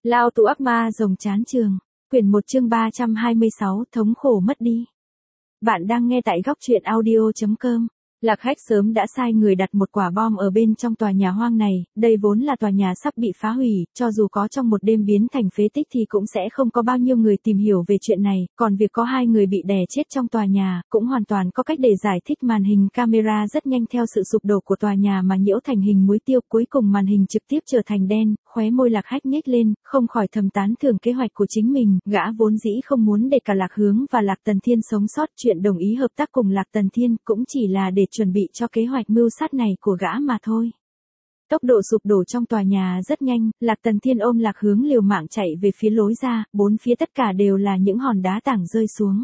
Lao tù ác ma rồng chán trường. Quyển 1 chương 326 thống khổ mất đi. Bạn đang nghe tại góc truyện audio.com. Lạc Hách sớm đã sai người đặt một quả bom ở bên trong tòa nhà hoang này, đây vốn là tòa nhà sắp bị phá hủy, cho dù có trong một đêm biến thành phế tích thì cũng sẽ không có bao nhiêu người tìm hiểu về chuyện này, còn việc có 2 người bị đè chết trong tòa nhà, cũng hoàn toàn có cách để giải thích. Màn hình camera rất nhanh theo sự sụp đổ của tòa nhà mà nhiễu thành hình muối tiêu, cuối cùng màn hình trực tiếp trở thành đen, khóe môi Lạc Hách nhếch lên, không khỏi thầm tán thưởng kế hoạch của chính mình, gã vốn dĩ không muốn để cả Lạc Hướng và Lạc Tần Thiên sống sót, chuyện đồng ý hợp tác cùng Lạc Tần Thiên cũng chỉ là để chuẩn bị cho kế hoạch mưu sát này của gã mà thôi. Tốc độ sụp đổ trong tòa nhà rất nhanh, Lạc Tần Thiên ôm Lạc Hướng liều mạng chạy về phía lối ra, bốn phía tất cả đều là những hòn đá tảng rơi xuống.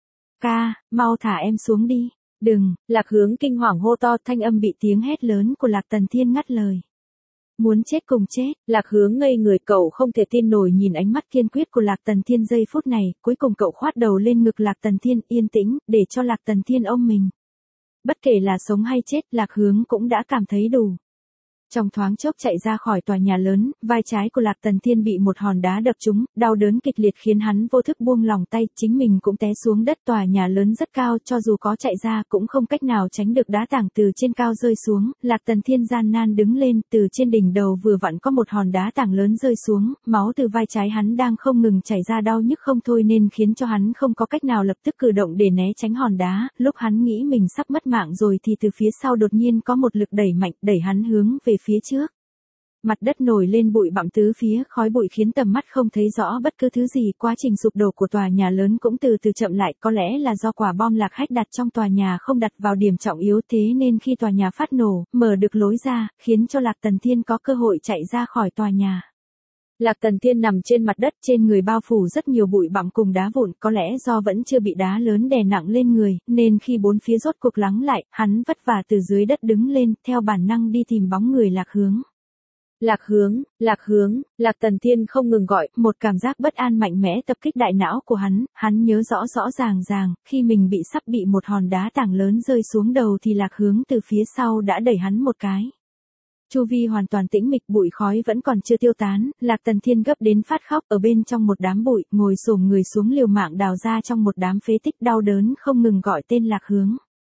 Ca, mau thả em xuống đi. Đừng, Lạc Hướng kinh hoàng hô to, thanh âm bị tiếng hét lớn của Lạc Tần Thiên ngắt lời. Muốn chết cùng chết, Lạc Hướng ngây người, cậu không thể tin nổi nhìn ánh mắt kiên quyết của Lạc Tần Thiên giây phút này, cuối cùng cậu khoát đầu lên ngực Lạc Tần Thiên, yên tĩnh, để cho Lạc Tần Thiên ôm mình. Bất kể là sống hay chết, Lạc Hướng cũng đã cảm thấy đủ. Trong thoáng chốc chạy ra khỏi tòa nhà lớn, vai trái của Lạc Tần Thiên bị một hòn đá đập trúng, đau đớn kịch liệt khiến hắn vô thức buông lỏng tay, chính mình cũng té xuống đất. Tòa nhà lớn rất cao, cho dù có chạy ra cũng không cách nào tránh được đá tảng từ trên cao rơi xuống. Lạc Tần Thiên gian nan đứng lên, từ trên đỉnh đầu vừa vặn có một hòn đá tảng lớn rơi xuống, máu từ vai trái hắn đang không ngừng chảy ra, đau nhức không thôi nên khiến cho hắn không có cách nào lập tức cử động để né tránh hòn đá. Lúc hắn nghĩ mình sắp mất mạng rồi thì từ phía sau đột nhiên có một lực đẩy mạnh, đẩy hắn hướng về phía trước. Mặt đất nổi lên bụi bặm tứ phía, khói bụi khiến tầm mắt không thấy rõ bất cứ thứ gì. Quá trình sụp đổ của tòa nhà lớn cũng từ từ chậm lại, có lẽ là do quả bom Lạc Hách đặt trong tòa nhà không đặt vào điểm trọng yếu, thế nên khi tòa nhà phát nổ, mở được lối ra, khiến cho Lạc Tần Thiên có cơ hội chạy ra khỏi tòa nhà. Lạc Tần Thiên nằm trên mặt đất, trên người bao phủ rất nhiều bụi bặm cùng đá vụn, có lẽ do vẫn chưa bị đá lớn đè nặng lên người, nên khi bốn phía rốt cuộc lắng lại, hắn vất vả từ dưới đất đứng lên, theo bản năng đi tìm bóng người Lạc Hướng. Lạc Hướng, Lạc Hướng, Lạc Tần Thiên không ngừng gọi, một cảm giác bất an mạnh mẽ tập kích đại não của hắn nhớ rõ ràng, khi mình sắp bị một hòn đá tảng lớn rơi xuống đầu thì Lạc Hướng từ phía sau đã đẩy hắn một cái. Chu vi hoàn toàn tĩnh mịch, bụi khói vẫn còn chưa tiêu tán, Lạc Tần Thiên gấp đến phát khóc, ở bên trong một đám bụi, ngồi xổm người xuống liều mạng đào ra trong một đám phế tích, đau đớn không ngừng gọi tên Lạc Hướng.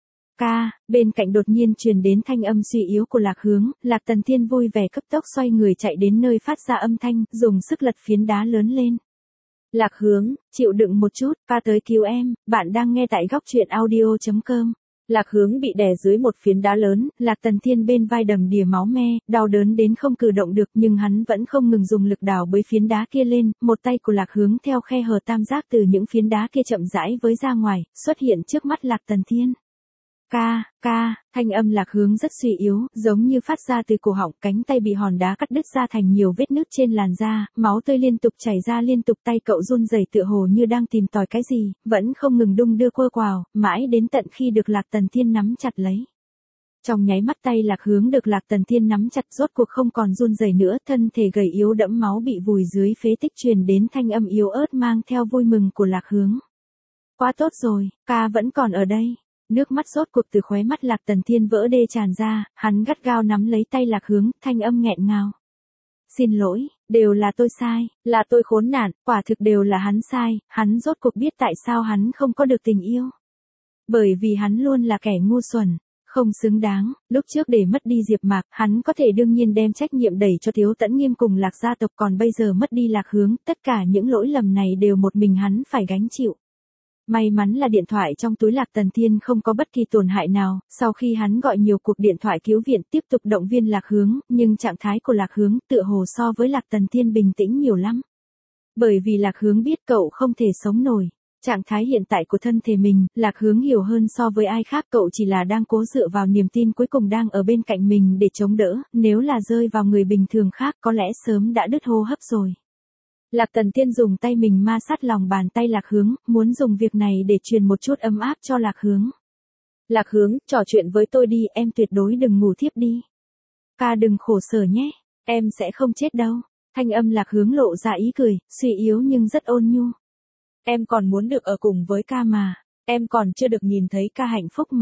Ca, bên cạnh đột nhiên truyền đến thanh âm suy yếu của Lạc Hướng, Lạc Tần Thiên vui vẻ cấp tốc xoay người chạy đến nơi phát ra âm thanh, dùng sức lật phiến đá lớn lên. Lạc Hướng, chịu đựng một chút, ca tới cứu em, bạn đang nghe tại góc truyện audio.com. Lạc Hướng bị đè dưới một phiến đá lớn, Lạc Tần Thiên bên vai đầm đìa máu me, đau đớn đến không cử động được, nhưng hắn vẫn không ngừng dùng lực đào bới phiến đá kia lên, một tay của Lạc Hướng theo khe hở tam giác từ những phiến đá kia chậm rãi với ra ngoài, xuất hiện trước mắt Lạc Tần Thiên. Ca, thanh âm Lạc Hướng rất suy yếu, giống như phát ra từ cổ họng, cánh tay bị hòn đá cắt đứt ra thành nhiều vết nứt trên làn da, máu tươi liên tục chảy ra liên tục, tay cậu run rẩy tựa hồ như đang tìm tòi cái gì, vẫn không ngừng đung đưa quơ quào, mãi đến tận khi được Lạc Tần Thiên nắm chặt lấy. Trong nháy mắt tay Lạc Hướng được Lạc Tần Thiên nắm chặt rốt cuộc không còn run rẩy nữa, thân thể gầy yếu đẫm máu bị vùi dưới phế tích, truyền đến thanh âm yếu ớt mang theo vui mừng của Lạc Hướng. Quá tốt rồi, ca vẫn còn ở đây. Nước mắt rốt cuộc từ khóe mắt Lạc Tần Thiên vỡ đê tràn ra, hắn gắt gao nắm lấy tay Lạc Hướng, thanh âm nghẹn ngào. Xin lỗi, đều là tôi sai, là tôi khốn nạn, quả thực đều là hắn sai, hắn rốt cuộc biết tại sao hắn không có được tình yêu. Bởi vì hắn luôn là kẻ ngu xuẩn, không xứng đáng, lúc trước để mất đi Diệp Mạc, hắn có thể đương nhiên đem trách nhiệm đẩy cho Thiếu Tẫn Nghiêm cùng Lạc gia tộc, còn bây giờ mất đi Lạc Hướng, tất cả những lỗi lầm này đều một mình hắn phải gánh chịu. May mắn là điện thoại trong túi Lạc Tần Thiên không có bất kỳ tổn hại nào, sau khi hắn gọi nhiều cuộc điện thoại cứu viện tiếp tục động viên Lạc Hướng, nhưng trạng thái của Lạc Hướng tựa hồ so với Lạc Tần Thiên bình tĩnh nhiều lắm. Bởi vì Lạc Hướng biết cậu không thể sống nổi. Trạng thái hiện tại của thân thể mình, Lạc Hướng hiểu hơn so với ai khác, cậu chỉ là đang cố dựa vào niềm tin cuối cùng đang ở bên cạnh mình để chống đỡ, nếu là rơi vào người bình thường khác có lẽ sớm đã đứt hô hấp rồi. Lạc Tần Thiên dùng tay mình ma sát lòng bàn tay Lạc Hướng, muốn dùng việc này để truyền một chút ấm áp cho Lạc Hướng. Lạc Hướng, trò chuyện với tôi đi, em tuyệt đối đừng ngủ thiếp đi. Ca đừng khổ sở nhé, em sẽ không chết đâu. Thanh âm Lạc Hướng lộ ra ý cười, suy yếu nhưng rất ôn nhu. Em còn muốn được ở cùng với ca mà, em còn chưa được nhìn thấy ca hạnh phúc mà.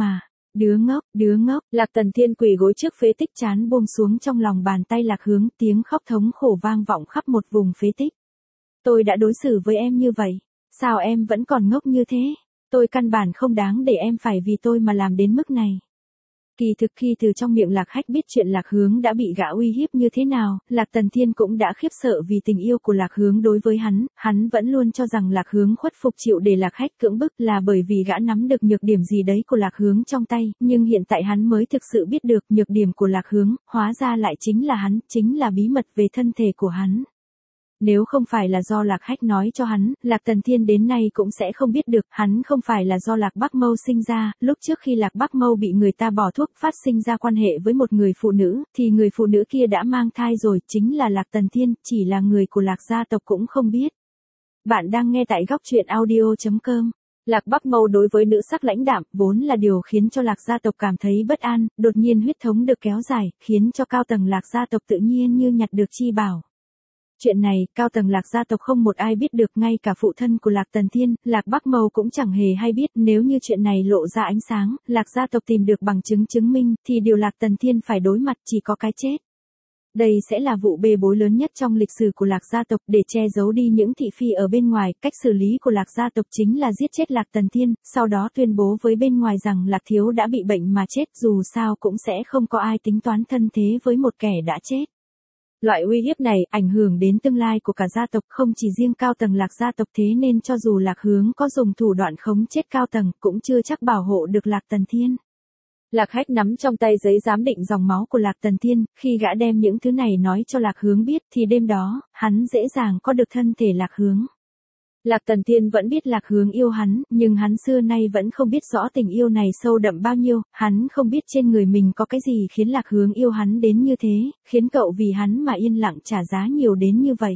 Đứa ngốc, Lạc Tần Thiên quỳ gối trước phế tích chán buông xuống trong lòng bàn tay Lạc Hướng, tiếng khóc thống khổ vang vọng khắp một vùng phế tích. Tôi đã đối xử với em như vậy, sao em vẫn còn ngốc như thế? Tôi căn bản không đáng để em phải vì tôi mà làm đến mức này. Kỳ thực khi từ trong miệng Lạc Hách biết chuyện Lạc Hướng đã bị gã uy hiếp như thế nào, Lạc Tần Thiên cũng đã khiếp sợ vì tình yêu của Lạc Hướng đối với hắn vẫn luôn cho rằng Lạc Hướng khuất phục chịu để Lạc Hách cưỡng bức là bởi vì gã nắm được nhược điểm gì đấy của Lạc Hướng trong tay, nhưng hiện tại hắn mới thực sự biết được nhược điểm của Lạc Hướng, hóa ra lại chính là bí mật về thân thể của hắn. Nếu không phải là do Lạc Hách nói cho hắn, Lạc Tần Thiên đến nay cũng sẽ không biết được, hắn không phải là do Lạc Bắc Mâu sinh ra, lúc trước khi Lạc Bắc Mâu bị người ta bỏ thuốc phát sinh ra quan hệ với một người phụ nữ, thì người phụ nữ kia đã mang thai rồi, chính là Lạc Tần Thiên, chỉ là người của Lạc gia tộc cũng không biết. Bạn đang nghe tại góc truyện audio.com. Lạc Bắc Mâu đối với nữ sắc lãnh đạm, vốn là điều khiến cho Lạc gia tộc cảm thấy bất an, đột nhiên huyết thống được kéo dài, khiến cho cao tầng Lạc gia tộc tự nhiên như nhặt được chi bảo. Chuyện này, cao tầng Lạc gia tộc không một ai biết được, ngay cả phụ thân của Lạc Tần Thiên, Lạc Bắc Mâu cũng chẳng hề hay biết, nếu như chuyện này lộ ra ánh sáng, Lạc gia tộc tìm được bằng chứng chứng minh, thì điều Lạc Tần Thiên phải đối mặt chỉ có cái chết. Đây sẽ là vụ bê bối lớn nhất trong lịch sử của Lạc gia tộc, để che giấu đi những thị phi ở bên ngoài, cách xử lý của Lạc gia tộc chính là giết chết Lạc Tần Thiên, sau đó tuyên bố với bên ngoài rằng Lạc Thiếu đã bị bệnh mà chết, dù sao cũng sẽ không có ai tính toán thân thế với một kẻ đã chết. Loại uy hiếp này ảnh hưởng đến tương lai của cả gia tộc, không chỉ riêng cao tầng Lạc gia tộc, thế nên cho dù Lạc Hướng có dùng thủ đoạn khống chết cao tầng, cũng chưa chắc bảo hộ được Lạc Tần Thiên. Lạc Hách nắm trong tay giấy giám định dòng máu của Lạc Tần Thiên, khi gã đem những thứ này nói cho Lạc Hướng biết, thì đêm đó, hắn dễ dàng có được thân thể Lạc Hướng. Lạc Tần Thiên vẫn biết Lạc Hướng yêu hắn, nhưng hắn xưa nay vẫn không biết rõ tình yêu này sâu đậm bao nhiêu, hắn không biết trên người mình có cái gì khiến Lạc Hướng yêu hắn đến như thế, khiến cậu vì hắn mà yên lặng trả giá nhiều đến như vậy.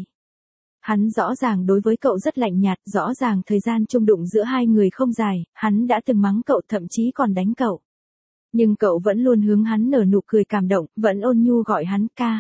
Hắn rõ ràng đối với cậu rất lạnh nhạt, rõ ràng thời gian chung đụng giữa hai người không dài, hắn đã từng mắng cậu, thậm chí còn đánh cậu. Nhưng cậu vẫn luôn hướng hắn nở nụ cười cảm động, vẫn ôn nhu gọi hắn ca.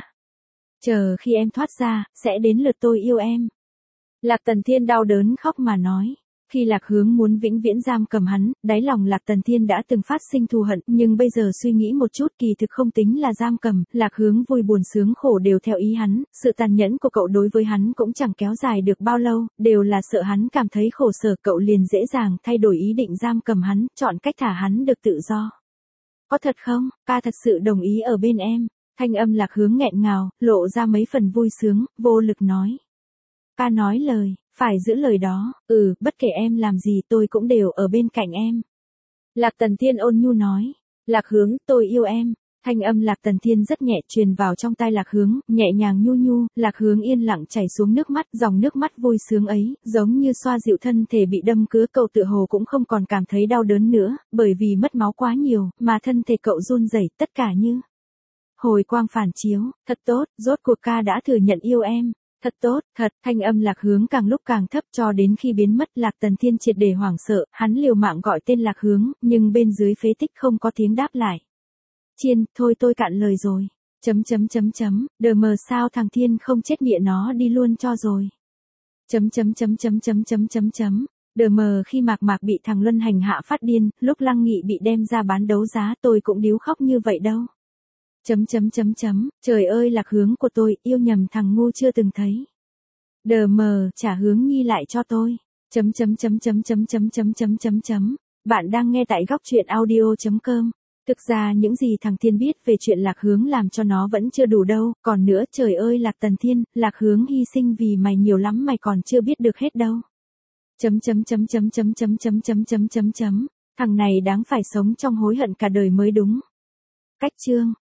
Chờ khi em thoát ra, sẽ đến lượt tôi yêu em. Lạc Tần Thiên đau đớn khóc mà nói. Khi Lạc Hướng muốn vĩnh viễn giam cầm hắn, đáy lòng Lạc Tần Thiên đã từng phát sinh thù hận, nhưng bây giờ suy nghĩ một chút, kỳ thực không tính là giam cầm, Lạc Hướng vui buồn sướng khổ đều theo ý hắn, sự tàn nhẫn của cậu đối với hắn cũng chẳng kéo dài được bao lâu, đều là sợ hắn cảm thấy khổ sở, cậu liền dễ dàng thay đổi ý định giam cầm hắn, chọn cách thả hắn được tự do. Có thật không, ca thật sự đồng ý ở bên em. Thanh âm Lạc Hướng nghẹn ngào, lộ ra mấy phần vui sướng, vô lực nói. Ca nói lời, phải giữ lời đó, bất kể em làm gì tôi cũng đều ở bên cạnh em. Lạc Tần Thiên ôn nhu nói. Lạc Hướng, tôi yêu em. Thanh âm Lạc Tần Thiên rất nhẹ truyền vào trong tai Lạc Hướng, nhẹ nhàng nhu nhu, Lạc Hướng yên lặng chảy xuống nước mắt, dòng nước mắt vui sướng ấy, giống như xoa dịu thân thể bị đâm cứa, cậu tựa hồ cũng không còn cảm thấy đau đớn nữa, bởi vì mất máu quá nhiều, mà thân thể cậu run rẩy, tất cả như hồi quang phản chiếu, thật tốt, rốt cuộc ca đã thừa nhận yêu em. Thật tốt, thật, thanh âm Lạc Hướng càng lúc càng thấp cho đến khi biến mất, Lạc Tần Thiên triệt để hoảng sợ, hắn liều mạng gọi tên Lạc Hướng, nhưng bên dưới phế tích không có tiếng đáp lại. Chiên, thôi tôi cạn lời rồi. Đờ mờ sao thằng Thiên không chết nghĩa nó đi luôn cho rồi. Đờ mờ khi Mạc Mạc bị thằng Luân hành hạ phát điên, lúc Lăng Nghị bị đem ra bán đấu giá tôi cũng điếu khóc như vậy đâu. Trời ơi Lạc Hướng của tôi, yêu nhầm thằng ngu chưa từng thấy. Đờ mờ, trả Hướng Nhi lại cho tôi. Bạn đang nghe tại góc truyện audio.com. Thực ra những gì thằng Thiên biết về chuyện Lạc Hướng làm cho nó vẫn chưa đủ đâu, còn nữa trời ơi Lạc Tần Thiên, Lạc Hướng hy sinh vì mày nhiều lắm mày còn chưa biết được hết đâu. Thằng này đáng phải sống trong hối hận cả đời mới đúng. Cách chương